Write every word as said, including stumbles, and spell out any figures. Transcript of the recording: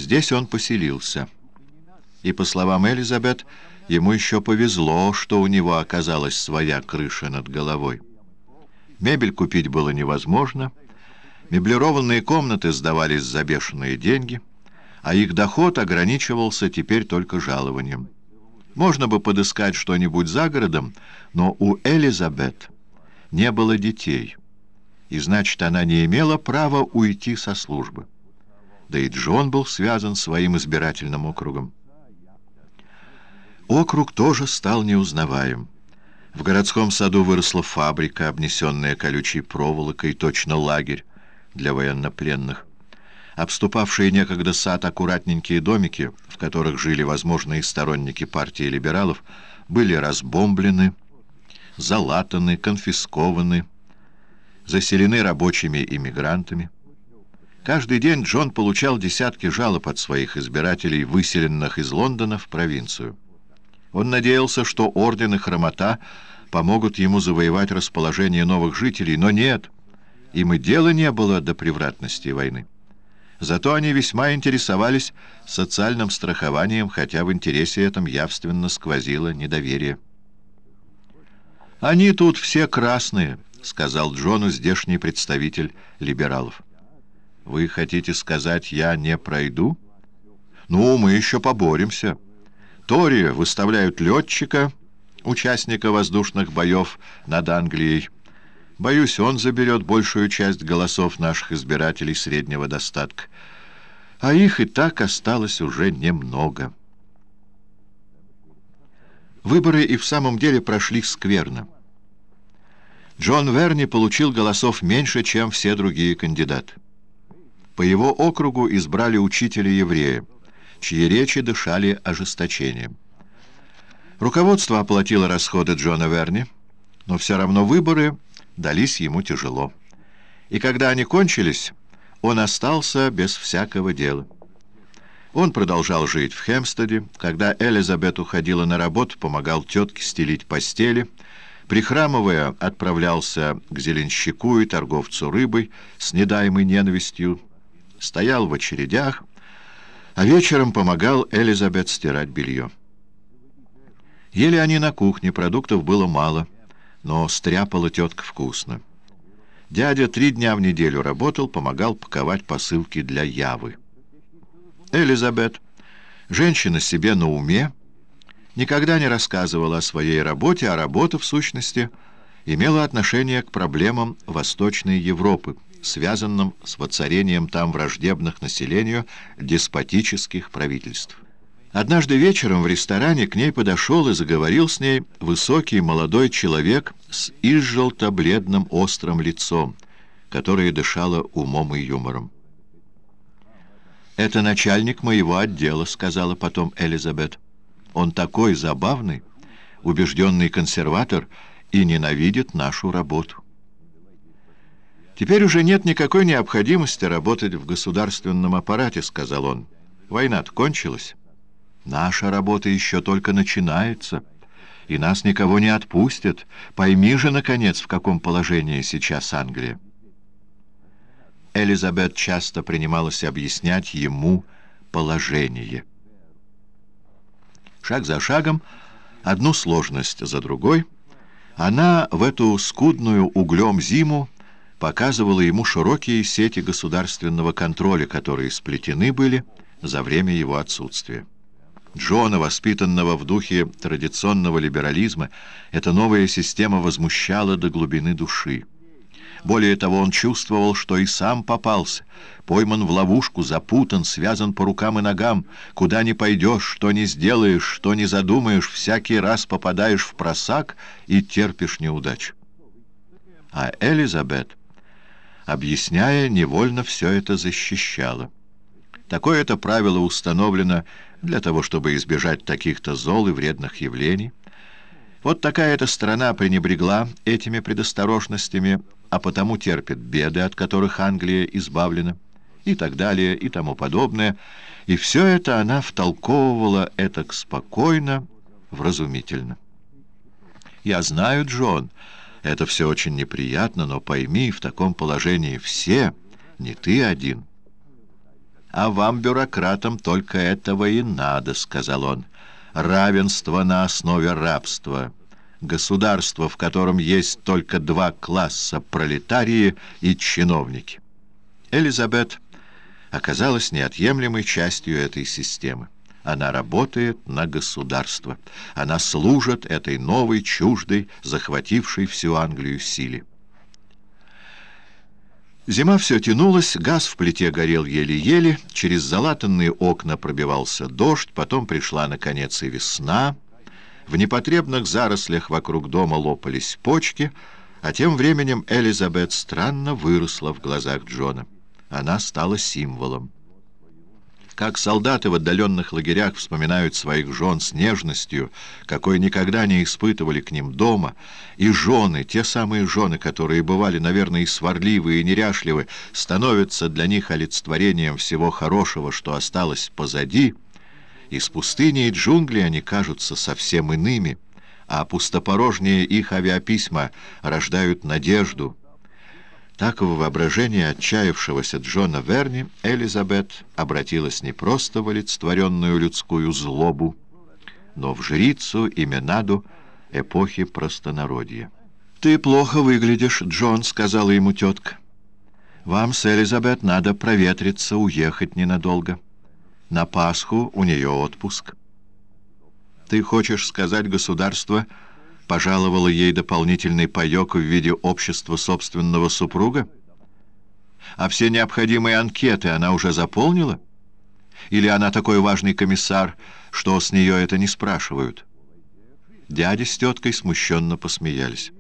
Здесь он поселился. И, по словам Элизабет, ему еще повезло, что у него оказалась своя крыша над головой. Мебель купить было невозможно, меблированные комнаты сдавались за бешеные деньги, а их доход ограничивался теперь только жалованием. Можно бы подыскать что-нибудь за городом, но у Элизабет не было детей, и значит, она не имела права уйти со службы. Да и Джон был связан своим избирательным округом. Округ тоже стал неузнаваем. В городском саду выросла фабрика, обнесенная колючей проволокой, точно лагерь для военнопленных. Обступавшие некогда сад аккуратненькие домики, в которых жили возможные сторонники партии либералов, были разбомблены, залатаны, конфискованы, заселены рабочими иммигрантами. Каждый день Джон получал десятки жалоб от своих избирателей, выселенных из Лондона в провинцию. Он надеялся, что орден и хромота помогут ему завоевать расположение новых жителей, но нет, им и дела не было до превратности войны. Зато они весьма интересовались социальным страхованием, хотя в интересе этом явственно сквозило недоверие. «Они тут все красные», — сказал Джону здешний представитель либералов. «Вы хотите сказать, я не пройду? Ну, мы еще поборемся. Тори выставляют летчика, участника воздушных боев над Англией. Боюсь, он заберет большую часть голосов наших избирателей среднего достатка. А их и так осталось уже немного». Выборы и в самом деле прошли скверно. Джон Верни получил голосов меньше, чем все другие кандидаты. По его округу избрали учителя-еврея, чьи речи дышали ожесточением. Руководство оплатило расходы Джона Верни, но все равно выборы дались ему тяжело. И когда они кончились, он остался без всякого дела. Он продолжал жить в Хэмпстеде. Когда Элизабет уходила на работу, помогал тетке стелить постели. Прихрамывая, отправлялся к зеленщику и торговцу рыбой с недаемой ненавистью, стоял в очередях, а вечером помогал Элизабет стирать белье. Ели они на кухне, продуктов было мало, но стряпала тетка вкусно. Дядя три дня в неделю работал, помогал паковать посылки для Явы. Элизабет, женщина себе на уме, никогда не рассказывала о своей работе, а работа, в сущности, имела отношение к проблемам Восточной Европы, связанным с воцарением там враждебных населению деспотических правительств. Однажды вечером в ресторане к ней подошел и заговорил с ней высокий молодой человек с изжелто-бледным острым лицом, которое дышало умом и юмором. «Это начальник моего отдела», — сказала потом Элизабет. «Он такой забавный, убежденный консерватор и ненавидит нашу работу». «Теперь уже нет никакой необходимости работать в государственном аппарате», — сказал он. «Война-то кончилась. Наша работа еще только начинается, и нас никого не отпустят. Пойми же, наконец, в каком положении сейчас Англия». Элизабет часто принималась объяснять ему положение. Шаг за шагом, одну сложность за другой, она в эту скудную углем зиму показывала ему широкие сети государственного контроля, которые сплетены были за время его отсутствия. Джона, воспитанного в духе традиционного либерализма, эта новая система возмущала до глубины души. Более того, он чувствовал, что и сам попался, пойман в ловушку, запутан, связан по рукам и ногам. Куда ни пойдешь, что ни сделаешь, что ни задумаешь, всякий раз попадаешь в просак и терпишь неудачу. А Элизабет, объясняя, невольно все это защищала. Такое-то правило установлено для того, чтобы избежать таких-то зол и вредных явлений. Вот такая-то страна пренебрегла этими предосторожностями, а потому терпит беды, от которых Англия избавлена, и так далее, и тому подобное. И все это она втолковывала этак спокойно, вразумительно. «Я знаю, Джон, это все очень неприятно, но пойми, в таком положении все, не ты один». «А вам, бюрократам, только этого и надо», — сказал он. «Равенство на основе рабства. Государство, в котором есть только два класса — пролетарии и чиновники». Элизабет оказалась неотъемлемой частью этой системы. Она работает на государство. Она служит этой новой, чуждой, захватившей всю Англию силе. Зима все тянулась, газ в плите горел еле-еле, через залатанные окна пробивался дождь, потом пришла, наконец, и весна. В непотребных зарослях вокруг дома лопались почки, а тем временем Элизабет странно выросла в глазах Джона. Она стала символом. Как солдаты в отдаленных лагерях вспоминают своих жен с нежностью, какой никогда не испытывали к ним дома, и жены, те самые жены, которые бывали, наверное, и сварливы, и неряшливы, становятся для них олицетворением всего хорошего, что осталось позади, из пустыни и джунглей они кажутся совсем иными, а пустопорожние их авиаписьма рождают надежду. Так в воображении отчаявшегося Джона Верни Элизабет обратилась не просто в олицетворенную людскую злобу, но в жрицу и Менаду эпохи простонародья. «Ты плохо выглядишь, Джон», — сказала ему тетка. «Вам с Элизабет надо проветриться, уехать ненадолго. На Пасху у нее отпуск». «Ты хочешь сказать, государство пожаловало ей дополнительный паёк в виде общества собственного супруга? А все необходимые анкеты она уже заполнила? Или она такой важный комиссар, что с нее это не спрашивают?» Дядя с теткой смущенно посмеялись.